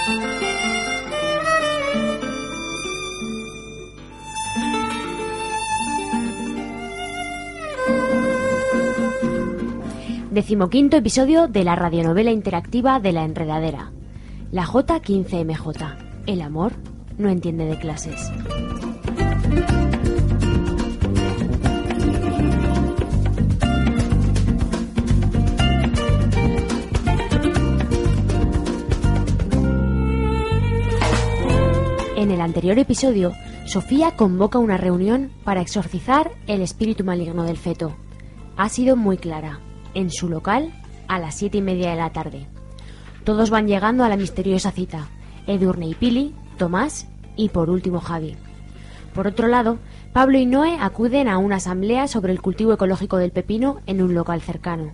Decimoquinto episodio de la radionovela interactiva de La Enredadera. La J15MJ. El amor no entiende de clases. En el anterior episodio, Sofía convoca una reunión para exorcizar el espíritu maligno del feto. Ha sido muy clara. En su local, a las 7:30 de la tarde. Todos van llegando a la misteriosa cita: Edurne y Pili, Tomás y por último Javi. Por otro lado, Pablo y Noé acuden a una asamblea sobre el cultivo ecológico del pepino en un local cercano.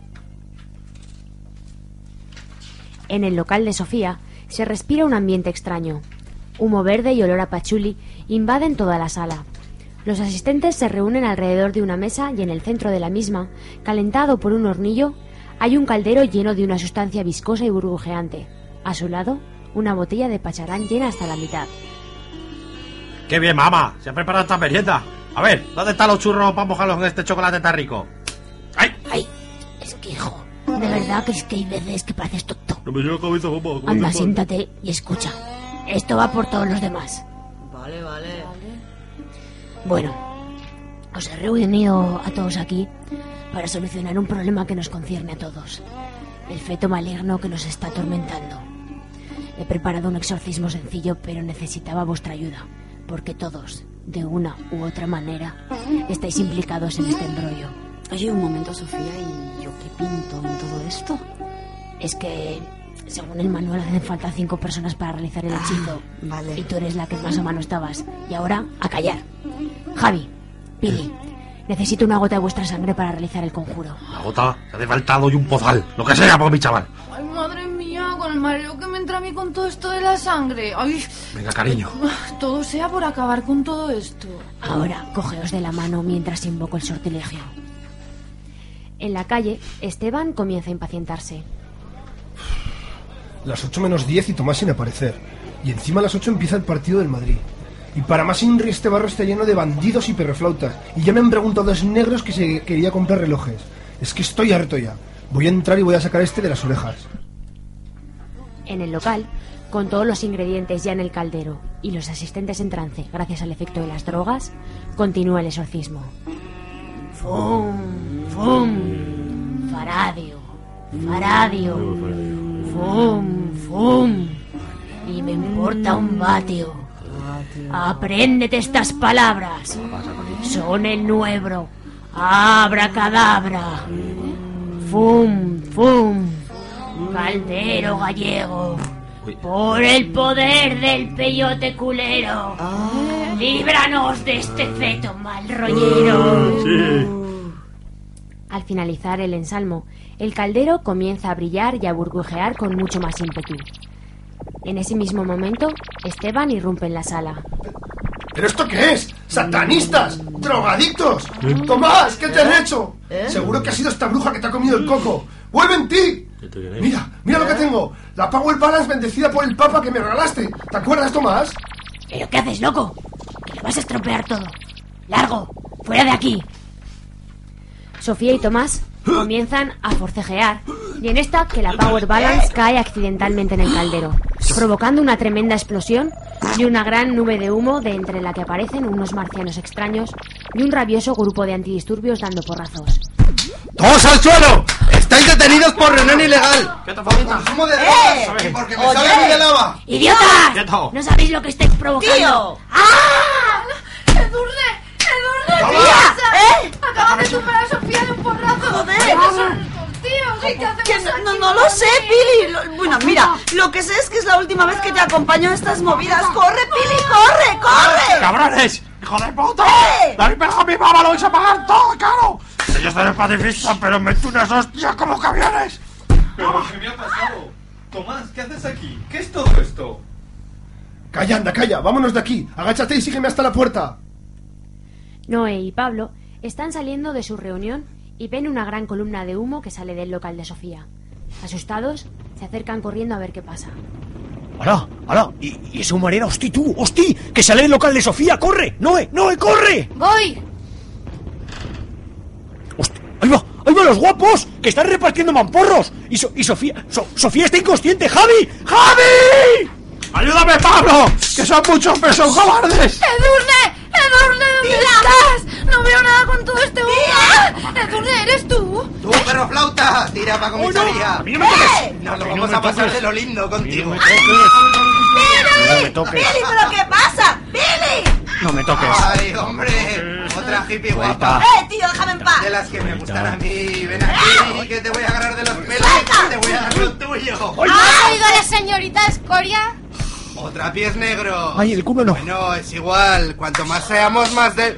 En el local de Sofía se respira un ambiente extraño. Humo verde y olor a pachuli invaden toda la sala. Los asistentes se reúnen alrededor de una mesa y en el centro de la misma, calentado por un hornillo, hay un caldero lleno de una sustancia viscosa y burbujeante. A su lado, una botella de pacharán llena hasta la mitad. ¡Qué bien, mamá! Se ha preparado esta merienda. A ver, ¿dónde están los churros para mojarlos en este chocolate tan rico? ¡Ay! ¡Ay! Es que, hijo, de verdad que es que hay veces que pareces tonto. No me llevo cabeza, mamá. Anda, siéntate y escucha. Esto va por todos los demás. Vale. Bueno, os he reunido a todos aquí para solucionar un problema que nos concierne a todos. El feto maligno que nos está atormentando. He preparado un exorcismo sencillo, pero necesitaba vuestra ayuda, porque todos, de una u otra manera, estáis implicados en este embrollo. Oye, un momento, Sofía, ¿y yo qué pinto en todo esto? Es que, según el manual, hacen falta 5 personas para realizar el hechizo. Vale. Y tú eres la que más o menos estabas. Y ahora, a callar. Javi, Pili, necesito una gota de vuestra sangre para realizar el conjuro. Una gota, se hace faltado y un pozal. Lo que sea por mi chaval. Ay, madre mía, con el mareo que me entra a mí con todo esto de la sangre. Ay, Venga, cariño. todo sea por acabar con todo esto. Ahora, cogeos de la mano mientras invoco el sortilegio. En la calle, Esteban comienza a impacientarse. Las 8 menos 10 y Tomás sin aparecer. Y encima a las 8 empieza el partido del Madrid. Y para más Inri, este barrio está lleno de bandidos y perreflautas. Y ya me han preguntado dos negros que se quería comprar relojes. Es que estoy harto ya. Voy a entrar y voy a sacar este de las orejas. En el local, con todos los ingredientes ya en el caldero y los asistentes en trance gracias al efecto de las drogas, continúa el exorcismo. ¡Fum! ¡Fum! ¡Faradio! ¡Faradio! ¡Fum! ¡Fum! Y me importa un vatio. Apréndete estas palabras. Son el nuebro. Abracadabra. Fum, fum. Caldero gallego. Por el poder del peyote culero. Líbranos de este feto mal rollero. Al finalizar el ensalmo, el caldero comienza a brillar y a burbujear con mucho más ímpetu. En ese mismo momento, Esteban irrumpe en la sala. ¿Pero esto qué es? ¡Satanistas! ¡Drogadictos! ¡Tomás! ¿Qué te han hecho? Seguro que ha sido esta bruja que te ha comido el coco. ¡Vuelve en ti! Mira lo que tengo. La Power Balance bendecida por el Papa que me regalaste. ¿Te acuerdas, Tomás? ¿Pero qué haces, loco? Que lo vas a estropear todo. ¡Largo! ¡Fuera de aquí! Sofía y Tomás comienzan a forcejear y en esta que la Power Balance cae accidentalmente en el caldero, provocando una tremenda explosión y una gran nube de humo de entre la que aparecen unos marcianos extraños y un rabioso grupo de antidisturbios dando porrazos. ¡Todos al suelo! ¡Estáis detenidos por reunión ilegal! ¿Qué te falta? ¡Consumo de drogas! ¡Porque me sale muy de lava! ¡Idiotas! ¡Quieto! ¿No sabéis lo que estáis provocando? ¡Tío! ¡Ah! ¡Edurne! ¡Acabas de tumbar a Sofía de un porrazo! ¡Joder! Tío, ¿qué hacemos aquí? No lo sé, Pili. Bueno, mira, lo que sé es que es la última vez que te acompaño a estas movidas. ¡Corre, Pili, corre! ¡Cabrones! ¡Hijo de puta! ¡Eh! ¡Le habéis pegado a mi mamá! ¡Lo vais a pagar todo, caro! Yo seré pacifista, pero meto unas hostias como camiones. ¿Pero qué me ha pasado? Tomás, ¿qué haces aquí? ¿Qué es todo esto? Calla, anda, calla. Vámonos de aquí. Agáchate y sígueme hasta la puerta. Noé y Pablo están saliendo de su reunión y ven una gran columna de humo que sale del local de Sofía. Asustados, se acercan corriendo a ver qué pasa. ¡Hala! ¿Y esa humareda? ¡Hosti, tú! ¡Hosti! ¡Que sale del local de Sofía! ¡Corre! ¡Noé, corre! ¡Voy! ¡Hosti! ¡Ahí va los guapos! ¡Que están repartiendo mamporros! Y Sofía... ¡Sofía está inconsciente! ¡Javi! ¡Ayúdame, Pablo! ¡Que son muchos, pero son cobardes! ¡Edurne, ¿dónde estás? No veo nada con todo este humo. Edurne, ¿eres tú? ¡Tú, perro flauta! ¡Tira para comisaría! ¡A mí no me toques! ¡Nos lo vamos a pasar de lo lindo contigo! ¡No me toques! ¡Billy, pero qué pasa! ¡Billy! ¡No me toques! ¡Ay, hombre! Otra hippie guapa. Tío, déjame en paz. De las que me gustan a mí. Ven aquí, que te voy a agarrar de los pelos y te voy a dar lo tuyo. ¿Has oído a la señorita Escoria? Otra pies negro. ¡Ay, el culo no! Bueno, es igual. Cuanto más seamos, más de...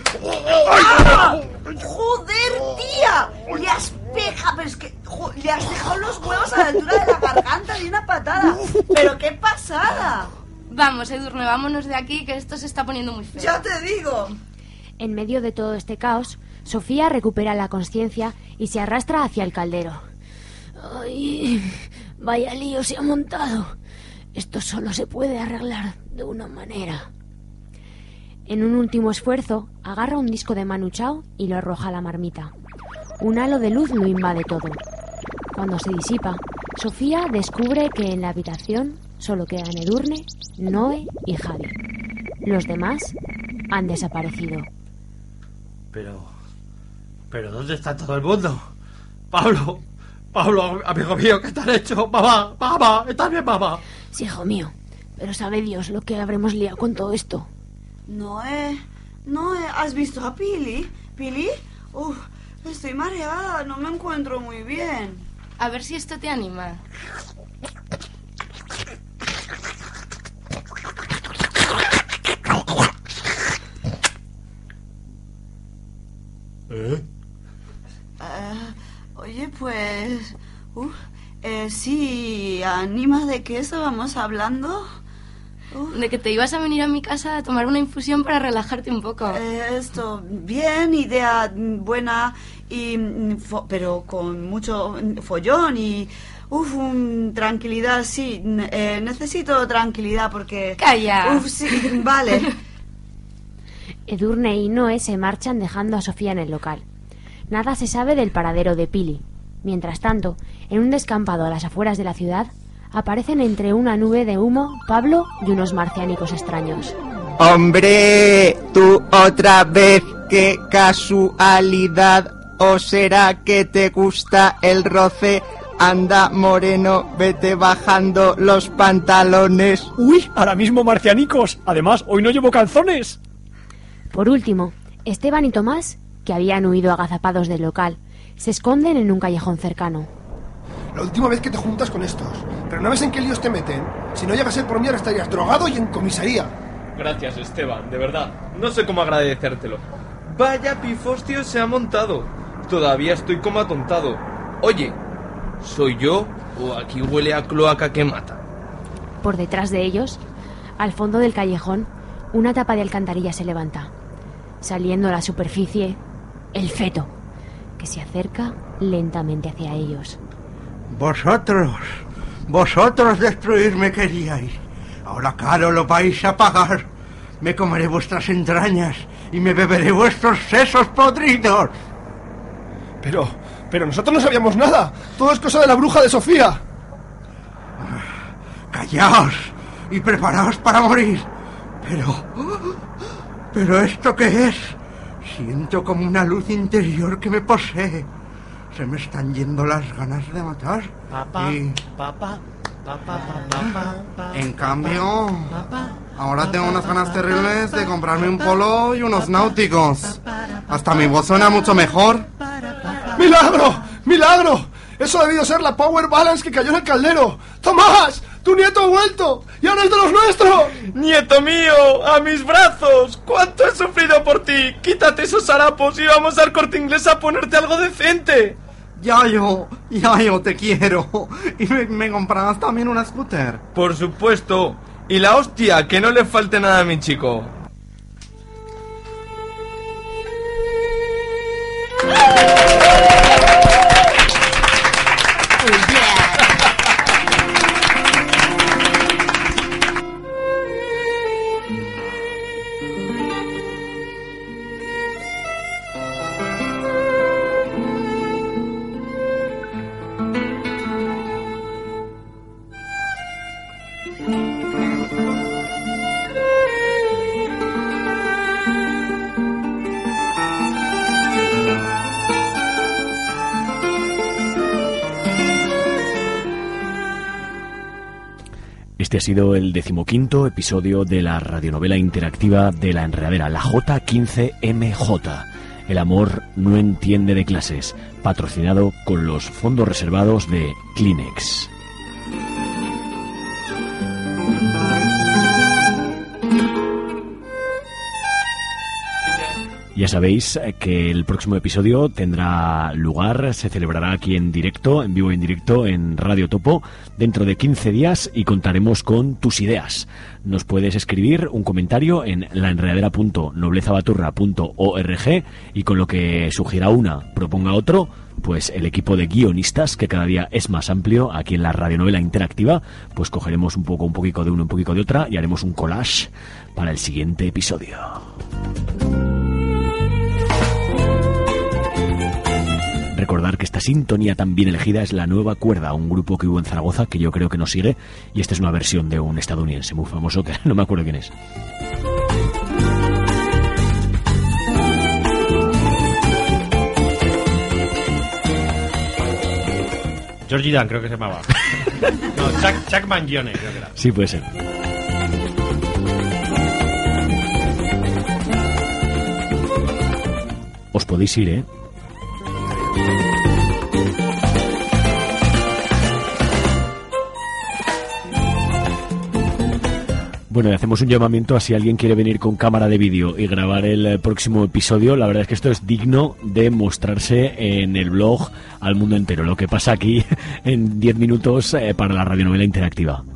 ¡Joder, tía! Le has pegado, pero es que le has dejado los huevos a la altura de la garganta de una patada. ¡Pero qué pasada! Vamos, Edurne, vámonos de aquí, que esto se está poniendo muy feo. ¡Ya te digo! En medio de todo este caos, Sofía recupera la conciencia y se arrastra hacia el caldero. ¡Ay! Vaya lío se ha montado. Esto solo se puede arreglar de una manera. En un último esfuerzo, agarra un disco de Manu Chao y lo arroja a la marmita. Un halo de luz lo invade todo. Cuando se disipa, Sofía descubre que en la habitación solo quedan Edurne, Noé y Javi. Los demás han desaparecido. Pero ¿dónde está todo el mundo? Pablo, amigo mío, ¿qué te han hecho? Mamá, ¿estás bien, mamá? Sí, hijo mío, pero sabe Dios lo que habremos liado con todo esto. Noé, ¿has visto a Pili? ¿Pili? Uf, estoy mareada, no me encuentro muy bien. A ver si esto te anima. Oye, pues... sí, anima, ¿de qué estábamos hablando? De que te ibas a venir a mi casa a tomar una infusión para relajarte un poco. Esto, bien, idea buena, pero con mucho follón y... tranquilidad, sí. Necesito tranquilidad porque... ¡Calla! Sí, vale. Edurne y Noé se marchan dejando a Sofía en el local. Nada se sabe del paradero de Pili. Mientras tanto, en un descampado a las afueras de la ciudad, aparecen entre una nube de humo Pablo y unos marciánicos extraños. ¡Hombre! ¿Tú otra vez? ¡Qué casualidad! ¿O será que te gusta el roce? Anda, moreno, vete bajando los pantalones. ¡Uy! Ahora mismo marcianicos. Además, hoy no llevo calzones. Por último, Esteban y Tomás, que habían huido agazapados del local, se esconden en un callejón cercano. La última vez que te juntas con estos, pero no ves en qué líos te meten. Si no llegas a ser por mí, ahora estarías drogado y en comisaría. Gracias, Esteban, de verdad. No sé cómo agradecértelo. Vaya pifostio se ha montado. Todavía estoy como atontado. Oye, ¿soy yo o aquí huele a cloaca que mata? Por detrás de ellos, al fondo del callejón, una tapa de alcantarilla se levanta. Saliendo a la superficie, el feto, que se acerca lentamente hacia ellos. Vosotros destruirme queríais. Ahora caro lo vais a pagar. Me comeré vuestras entrañas y me beberé vuestros sesos podridos. Pero nosotros no sabíamos nada. Todo es cosa de la bruja de Sofía. Callaos y preparaos para morir. ¿Pero esto qué es? Siento como una luz interior que me posee. Se me están yendo las ganas de matar. En cambio, ahora tengo unas ganas terribles de comprarme un polo y unos náuticos. Hasta mi voz suena mucho mejor. ¡Milagro! ¡Milagro! Eso ha debido ser la Power Balance que cayó en el caldero. ¡Tomás! ¡Tu nieto ha vuelto! ¡Y ahora es de los nuestros! ¡Nieto mío! ¡A mis brazos! ¿Cuánto he sufrido por ti? Quítate esos harapos y vamos al Corte Inglés a ponerte algo decente. Yayo, te quiero. Y me comprarás también una scooter. Por supuesto. Y la hostia, que no le falte nada a mi chico. Este ha sido el 15º episodio de la radionovela interactiva de La Enredadera, la J15MJ. El amor no entiende de clases, patrocinado con los fondos reservados de Kleenex. Ya sabéis que el próximo episodio tendrá lugar, se celebrará aquí en directo, en vivo y en directo en Radio Topo, dentro de 15 días y contaremos con tus ideas. Nos puedes escribir un comentario en laenredadera.noblezabaturra.org y con lo que sugiera una, proponga otro, pues el equipo de guionistas, que cada día es más amplio aquí en la radionovela interactiva, pues cogeremos un poquito de uno, un poquito de otra y haremos un collage para el siguiente episodio. Recordar que esta sintonía tan bien elegida es La Nueva Cuerda, un grupo que hubo en Zaragoza que yo creo que nos sigue, y esta es una versión de un estadounidense muy famoso que no me acuerdo quién es. Georgie Dan creo que se llamaba. No, Chuck Mangione creo que era. Sí, puede ser. Os podéis ir, ¿eh? Bueno, y hacemos un llamamiento a si alguien quiere venir con cámara de vídeo y grabar el próximo episodio. La verdad es que esto es digno de mostrarse en el blog al mundo entero. Lo que pasa aquí en 10 minutos para la radionovela interactiva.